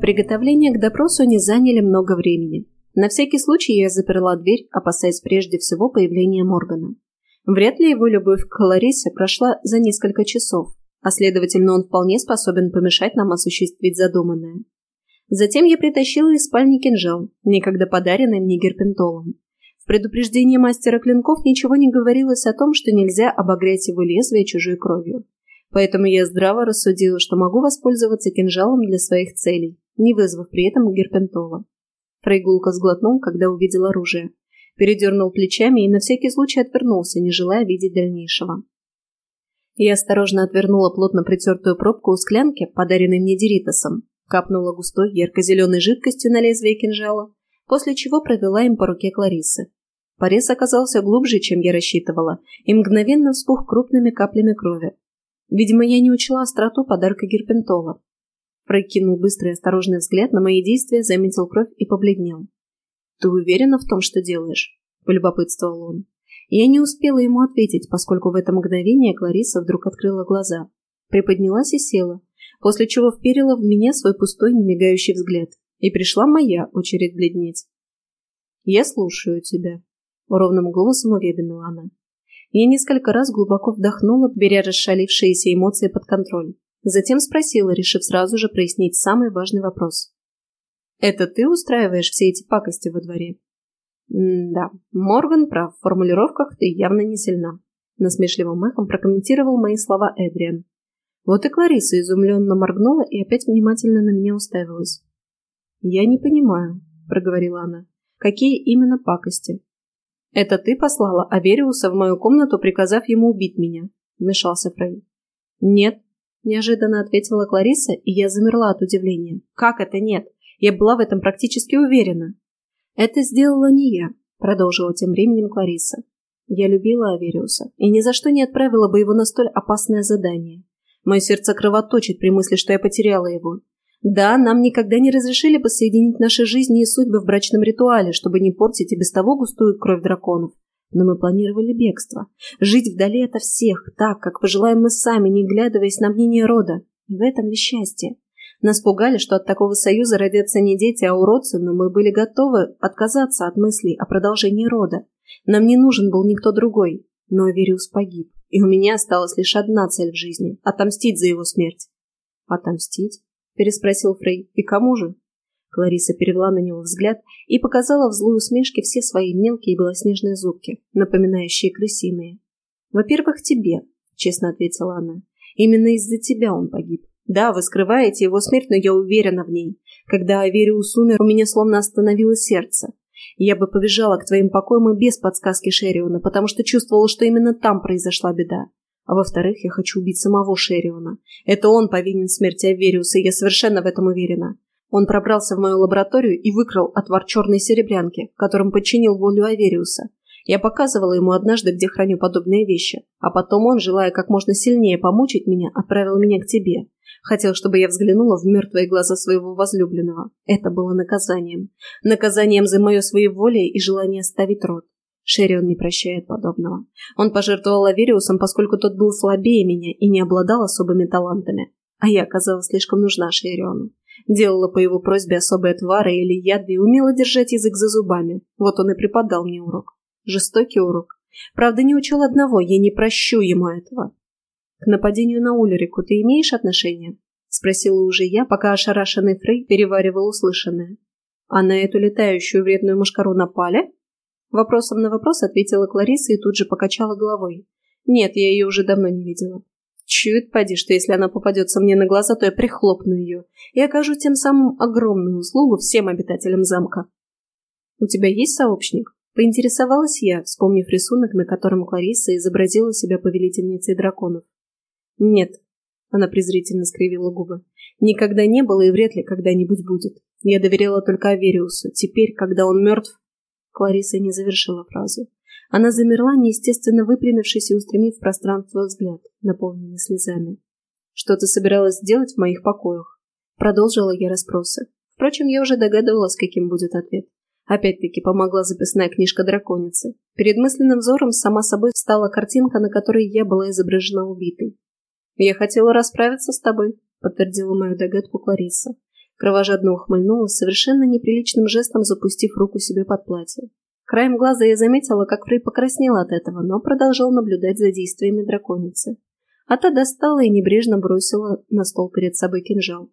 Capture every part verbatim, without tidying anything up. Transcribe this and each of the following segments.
Приготовления к допросу не заняли много времени. На всякий случай я заперла дверь, опасаясь прежде всего появления Моргана. Вряд ли его любовь к Клариссе прошла за несколько часов, а следовательно, он вполне способен помешать нам осуществить задуманное. Затем я притащила из спальни кинжал, некогда подаренный мне Герпентолом. В предупреждении мастера клинков ничего не говорилось о том, что нельзя обогреть его лезвие чужой кровью. Поэтому я здраво рассудила, что могу воспользоваться кинжалом для своих целей, не вызвав при этом Герпентола. Фрей гулко сглотнул, когда увидел оружие. Передернул плечами и на всякий случай отвернулся, не желая видеть дальнейшего. Я осторожно отвернула плотно притертую пробку у склянки, подаренной мне Деритосом, капнула густой ярко-зеленой жидкостью на лезвие кинжала, после чего провела им по руке Клариссы. Порез оказался глубже, чем я рассчитывала, и мгновенно вспух крупными каплями крови. Видимо, я не учла остроту подарка Герпентола. Фрей кинул быстрый и осторожный взгляд на мои действия, заметил кровь и побледнел. «Ты уверена в том, что делаешь?» – полюбопытствовал он. Я не успела ему ответить, поскольку в это мгновение Кларисса вдруг открыла глаза, приподнялась и села, после чего вперила в меня свой пустой, немигающий взгляд, и пришла моя очередь бледнеть. «Я слушаю тебя», – ровным голосом уведомила она. Я несколько раз глубоко вдохнула, беря расшалившиеся эмоции под контроль. Затем спросила, решив сразу же прояснить самый важный вопрос. «Это ты устраиваешь все эти пакости во дворе?» «М-да, Морган прав, в формулировках ты явно не сильна», — насмешливым эхом прокомментировал мои слова Эдриан. Вот и Кларисса изумленно моргнула и опять внимательно на меня уставилась. «Я не понимаю», — проговорила она, — «какие именно пакости?» «Это ты послала Авериуса в мою комнату, приказав ему убить меня?» — вмешался Фрей. «Нет», — неожиданно ответила Кларисса, и я замерла от удивления. «Как это нет? Я была в этом практически уверена». «Это сделала не я», — продолжила тем временем Кларисса. «Я любила Авериуса и ни за что не отправила бы его на столь опасное задание. Мое сердце кровоточит при мысли, что я потеряла его. Да, нам никогда не разрешили бы соединить наши жизни и судьбы в брачном ритуале, чтобы не портить и без того густую кровь драконов. Но мы планировали бегство. Жить вдали ото всех, так, как пожелаем мы сами, не глядываясь на мнение рода. И в этом ли счастье? Нас пугали, что от такого союза родятся не дети, а уродцы, но мы были готовы отказаться от мыслей о продолжении рода. Нам не нужен был никто другой. Но Авериус погиб, и у меня осталась лишь одна цель в жизни – отомстить за его смерть». «Отомстить?» – переспросил Фрей. «И кому же?» Кларисса перевела на него взгляд и показала в злой усмешке все свои мелкие белоснежные зубки, напоминающие крысиные. «Во-первых, тебе», – честно ответила она. «Именно из-за тебя он погиб. Да, вы скрываете его смерть, но я уверена в ней. Когда Авериус умер, у меня словно остановилось сердце. Я бы побежала к твоим покоям и без подсказки Шериона, потому что чувствовала, что именно там произошла беда. А во-вторых, я хочу убить самого Шериона. Это он повинен в смерти Авериуса, и я совершенно в этом уверена. Он пробрался в мою лабораторию и выкрал отвар черной серебрянки, которым подчинил волю Авериуса. Я показывала ему однажды, где храню подобные вещи, а потом он, желая как можно сильнее помучить меня, отправил меня к тебе. Хотел, чтобы я взглянула в мертвые глаза своего возлюбленного. Это было наказанием. Наказанием за мое своеволие и желание оставить род. Шерион не прощает подобного. Он пожертвовал Авериусом, поскольку тот был слабее меня и не обладал особыми талантами. А я оказалась слишком нужна Шериону. Делала по его просьбе особые отвары или яды и умела держать язык за зубами. Вот он и преподал мне урок. Жестокий урок. Правда, не учел одного, я не прощу ему этого. «К нападению на Ульрику ты имеешь отношение?» — спросила уже я, пока ошарашенный Фрей переваривал услышанное. «А на эту летающую вредную мошкару напали?» Вопросом на вопрос ответила Кларисса и тут же покачала головой. «Нет, я ее уже давно не видела. Чует, поди, что если она попадется мне на глаза, то я прихлопну ее и окажу тем самым огромную услугу всем обитателям замка». «У тебя есть сообщник?» — поинтересовалась я, вспомнив рисунок, на котором Кларисса изобразила себя повелительницей драконов. «Нет», — она презрительно скривила губы, — «никогда не было и вряд ли когда-нибудь будет. Я доверяла только Авериусу. Теперь, когда он мертв...» Кларисса не завершила фразу. Она замерла, неестественно выпрямившись и устремив в пространство взгляд, наполненный слезами. «Что ты собиралась сделать в моих покоях?» Продолжила я расспросы. Впрочем, я уже догадывалась, каким будет ответ. Опять-таки помогла записная книжка драконицы. Перед мысленным взором сама собой встала картинка, на которой я была изображена убитой. «Я хотела расправиться с тобой», — подтвердила мою догадку Кларисса. Кровожадно ухмыльнулась, совершенно неприличным жестом запустив руку себе под платье. Краем глаза я заметила, как Фрей покраснел от этого, но продолжал наблюдать за действиями драконицы. А та достала и небрежно бросила на стол перед собой кинжал.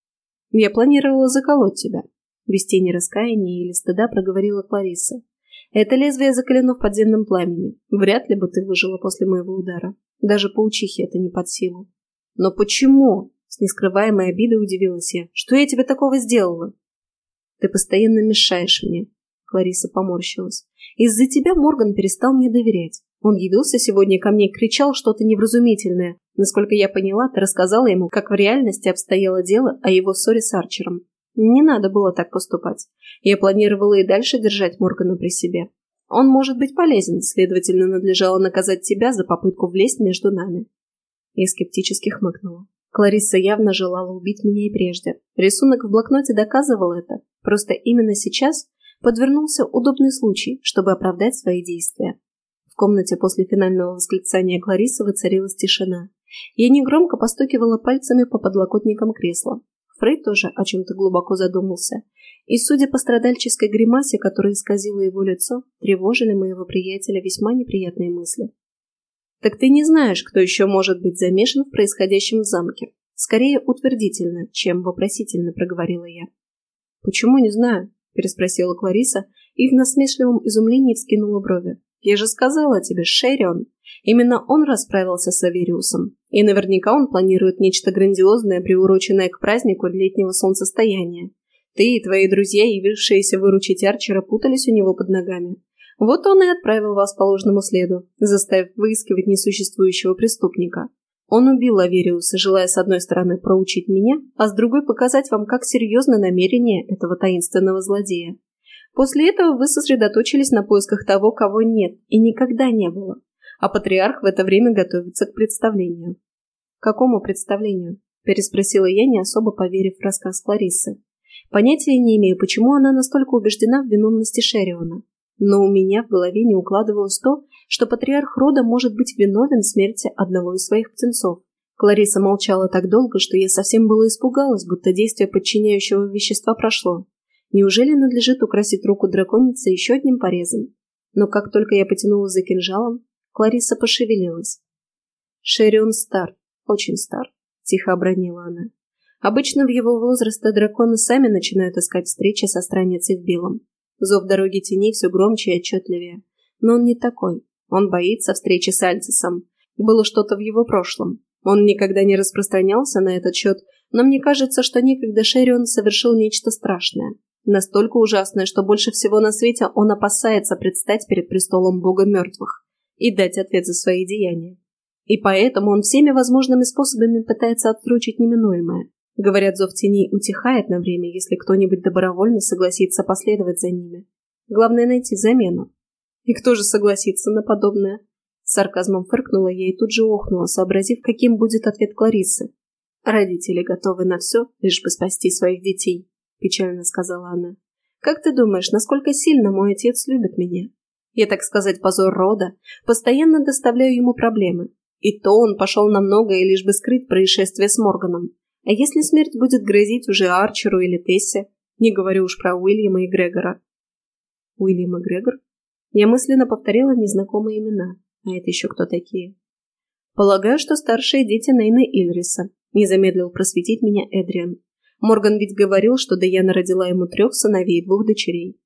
«Я планировала заколоть тебя», — без тени раскаяния или стыда проговорила Кларисса. «Это лезвие закалено в подземном пламени. Вряд ли бы ты выжила после моего удара. Даже паучихе это не под силу». «Но почему?» — с нескрываемой обидой удивилась я. «Что я тебе такого сделала?» «Ты постоянно мешаешь мне», — Кларисса поморщилась. «Из-за тебя Морган перестал мне доверять. Он явился сегодня ко мне и кричал что-то невразумительное. Насколько я поняла, ты рассказала ему, как в реальности обстояло дело о его ссоре с Арчером. Не надо было так поступать. Я планировала и дальше держать Моргана при себе. Он может быть полезен, следовательно, надлежало наказать тебя за попытку влезть между нами». Я скептически хмыкнула. Кларисса явно желала убить меня и прежде. Рисунок в блокноте доказывал это. Просто именно сейчас подвернулся удобный случай, чтобы оправдать свои действия. В комнате после финального восклицания Клариссы воцарилась тишина. Я негромко постукивала пальцами по подлокотникам кресла. Фрей тоже о чем-то глубоко задумался. И, судя по страдальческой гримасе, которая исказила его лицо, тревожили моего приятеля весьма неприятные мысли. «Так ты не знаешь, кто еще может быть замешан в происходящем в замке?» Скорее утвердительно, чем вопросительно проговорила я. «Почему не знаю?» – переспросила Кларисса и в насмешливом изумлении вскинула брови. «Я же сказала тебе, Шерион. Именно он расправился с Авериусом. И наверняка он планирует нечто грандиозное, приуроченное к празднику летнего солнцестояния. Ты и твои друзья, явившиеся выручить Арчера, путались у него под ногами. Вот он и отправил вас по ложному следу, заставив выискивать несуществующего преступника. Он убил Авериуса, желая с одной стороны проучить меня, а с другой показать вам, как серьезно намерение этого таинственного злодея. После этого вы сосредоточились на поисках того, кого нет и никогда не было. А патриарх в это время готовится к представлению». «К какому представлению?» – переспросила я, не особо поверив в рассказ Клариссы. Понятия не имею, почему она настолько убеждена в виновности Шериона. Но у меня в голове не укладывалось то, что патриарх рода может быть виновен в смерти одного из своих птенцов. Кларисса молчала так долго, что я совсем было испугалась, будто действие подчиняющего вещества прошло. Неужели надлежит украсить руку драконицы еще одним порезом? Но как только я потянула за кинжалом, Кларисса пошевелилась. «Шерион стар, очень стар», — тихо обронила она. «Обычно в его возрасте драконы сами начинают искать встречи со странницей в белом. Зов дороги теней все громче и отчетливее. Но он не такой. Он боится встречи с Альцисом. Было что-то в его прошлом. Он никогда не распространялся на этот счет, но мне кажется, что некогда Шерион совершил нечто страшное. Настолько ужасное, что больше всего на свете он опасается предстать перед престолом бога мертвых и дать ответ за свои деяния. И поэтому он всеми возможными способами пытается отсрочить неминуемое. Говорят, зов теней утихает на время, если кто-нибудь добровольно согласится последовать за ними. Главное найти замену. И кто же согласится на подобное? С сарказмом фыркнула я и тут же охнула, сообразив, каким будет ответ Клариссы. «Родители готовы на все, лишь бы спасти своих детей», – печально сказала она. «Как ты думаешь, насколько сильно мой отец любит меня? Я, так сказать, позор рода, постоянно доставляю ему проблемы. И то он пошел на многое, лишь бы скрыть происшествие с Морганом. А если смерть будет грозить уже Арчеру или Тессе? Не говорю уж про Уильяма и Грегора». «Уильям и Грегор?» Я мысленно повторила незнакомые имена. А это еще кто такие? «Полагаю, что старшие дети Нейна Ильриса», — не замедлил просветить меня Эдриан. «Морган ведь говорил, что Даяна родила ему трех сыновей и двух дочерей».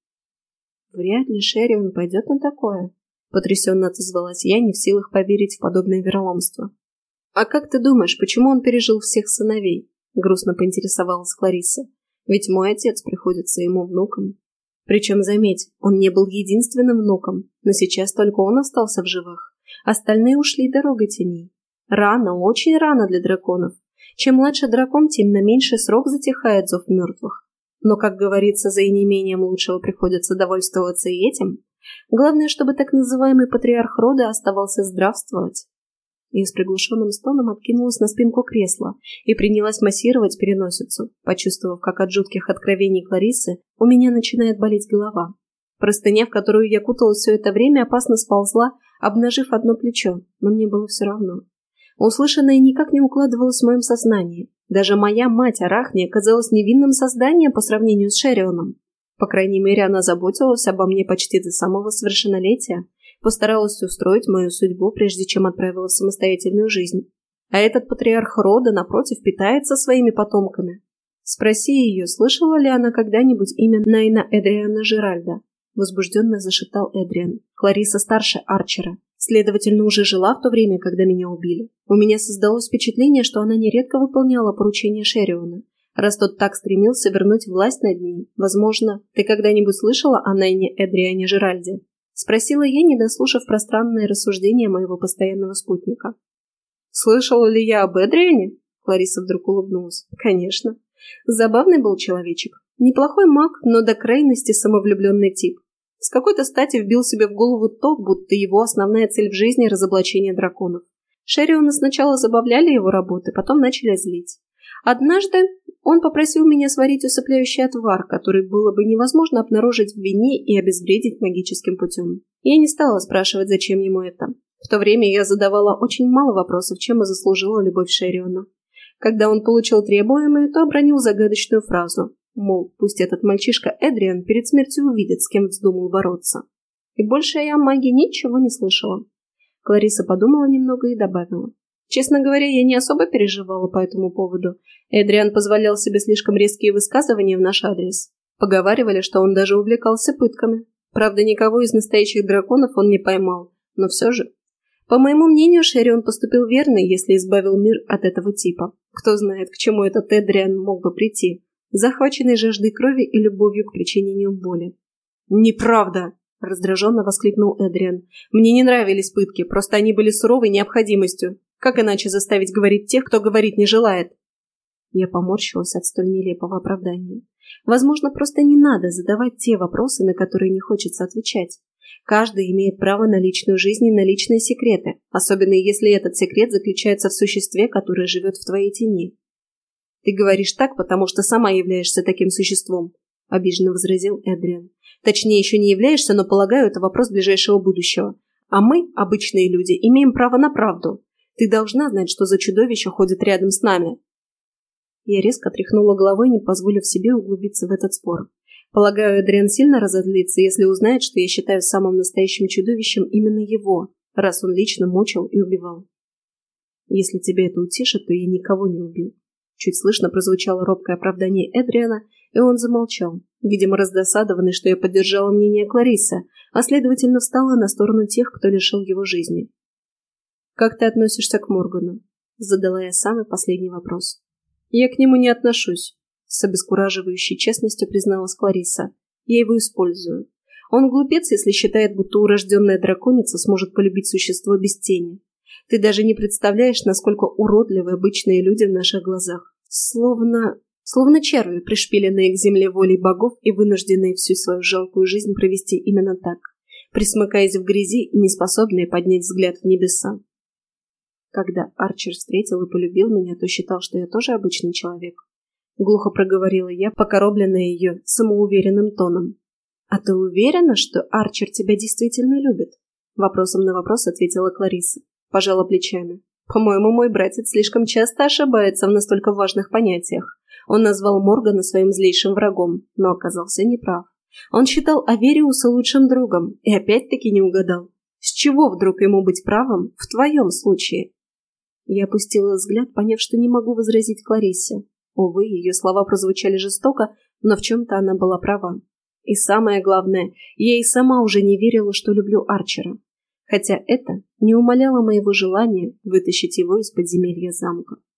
«Вряд ли Шерион пойдет на такое», — потрясенно отозвалась я, не в силах поверить в подобное вероломство. «А как ты думаешь, почему он пережил всех сыновей?» — грустно поинтересовалась Кларисса. «Ведь мой отец приходится ему внуком. Причем, заметь, он не был единственным внуком, но сейчас только он остался в живых. Остальные ушли дорогой теней. Рано, очень рано для драконов. Чем младше дракон, тем на меньший срок затихает зов мертвых. Но, как говорится, за неимением лучшего приходится довольствоваться и этим. Главное, чтобы так называемый патриарх рода оставался здравствовать». И с приглушенным стоном откинулась на спинку кресла и принялась массировать переносицу, почувствовав, как от жутких откровений Клариссы у меня начинает болеть голова. Простыня, в которую я куталась все это время, опасно сползла, обнажив одно плечо, но мне было все равно. Услышанное никак не укладывалось в моем сознании. Даже моя мать Арахния казалась невинным созданием по сравнению с Шерионом. По крайней мере, она заботилась обо мне почти до самого совершеннолетия, постаралась устроить мою судьбу, прежде чем отправила в самостоятельную жизнь. А этот патриарх рода, напротив, питается своими потомками. Спроси ее, слышала ли она когда-нибудь имя Найна Эдриана Жеральда? Возбужденно зашептал Эдриан. Клариса старше Арчера. Следовательно, уже жила в то время, когда меня убили. У меня создалось впечатление, что она нередко выполняла поручения Шериона. Раз тот так стремился вернуть власть над ней, возможно, ты когда-нибудь слышала о Найне Эдриане Жеральде? Спросила я, не дослушав пространные рассуждения моего постоянного спутника. Слышала ли я об Эдриане? Клариса вдруг улыбнулась. Конечно. Забавный был человечек. Неплохой маг, но до крайности самовлюбленный тип. С какой-то стати вбил себе в голову то, будто его основная цель в жизни – разоблачение драконов. Шериона сначала забавляли его работы, потом начали злить. Однажды он попросил меня сварить усыпляющий отвар, который было бы невозможно обнаружить в вине и обезвредить магическим путем. Я не стала спрашивать, зачем ему это. В то время я задавала очень мало вопросов, чем и заслужила любовь Шериона. Когда он получил требуемое, то обронил загадочную фразу, мол, пусть этот мальчишка Эдриан перед смертью увидит, с кем вздумал бороться. И больше я о магии ничего не слышала. Клариса подумала немного и добавила. Честно говоря, я не особо переживала по этому поводу. Эдриан позволял себе слишком резкие высказывания в наш адрес. Поговаривали, что он даже увлекался пытками. Правда, никого из настоящих драконов он не поймал, но все же. По моему мнению, Шерион поступил верно, если избавил мир от этого типа. Кто знает, к чему этот Эдриан мог бы прийти, захваченный жаждой крови и любовью к причинению боли. «Неправда!» – раздраженно воскликнул Эдриан. «Мне не нравились пытки, просто они были суровой необходимостью. Как иначе заставить говорить тех, кто говорить не желает?» Я поморщилась от столь нелепого оправдания. Возможно, просто не надо задавать те вопросы, на которые не хочется отвечать. Каждый имеет право на личную жизнь и на личные секреты, особенно если этот секрет заключается в существе, которое живет в твоей тени. «Ты говоришь так, потому что сама являешься таким существом», — обиженно возразил Эдриан. «Точнее, еще не являешься, но, полагаю, это вопрос ближайшего будущего. А мы, обычные люди, имеем право на правду. Ты должна знать, что за чудовище ходит рядом с нами». Я резко тряхнула головой, не позволив себе углубиться в этот спор. Полагаю, Эдриан сильно разозлится, если узнает, что я считаю самым настоящим чудовищем именно его, раз он лично мучил и убивал. «Если тебя это утешит, то я никого не убил». Чуть слышно прозвучало робкое оправдание Эдриана, и он замолчал, видимо, раздосадованный, что я поддержала мнение Кларисы, а следовательно встала на сторону тех, кто лишил его жизни. «Как ты относишься к Моргану?» – задала я самый последний вопрос. «Я к нему не отношусь», — с обескураживающей честностью призналась Клариса. «Я его использую. Он глупец, если считает, будто урожденная драконица сможет полюбить существо без тени. Ты даже не представляешь, насколько уродливы обычные люди в наших глазах. Словно... словно черви, пришпиленные к земле волей богов и вынужденные всю свою жалкую жизнь провести именно так, присмыкаясь в грязи и неспособные поднять взгляд в небеса. Когда Арчер встретил и полюбил меня, то считал, что я тоже обычный человек. Глухо проговорила я, покоробленная ее самоуверенным тоном. «А ты уверена, что Арчер тебя действительно любит?» Вопросом на вопрос ответила Клариса. Пожала плечами. «По-моему, мой братец слишком часто ошибается в настолько важных понятиях. Он назвал Моргана своим злейшим врагом, но оказался неправ. Он считал Авериуса лучшим другом и опять-таки не угадал. С чего вдруг ему быть правым в твоем случае?» Я опустила взгляд, поняв, что не могу возразить Кларисе. Увы, ее слова прозвучали жестоко, но в чем-то она была права. И самое главное, я и сама уже не верила, что люблю Арчера. Хотя это не умаляло моего желания вытащить его из подземелья замка.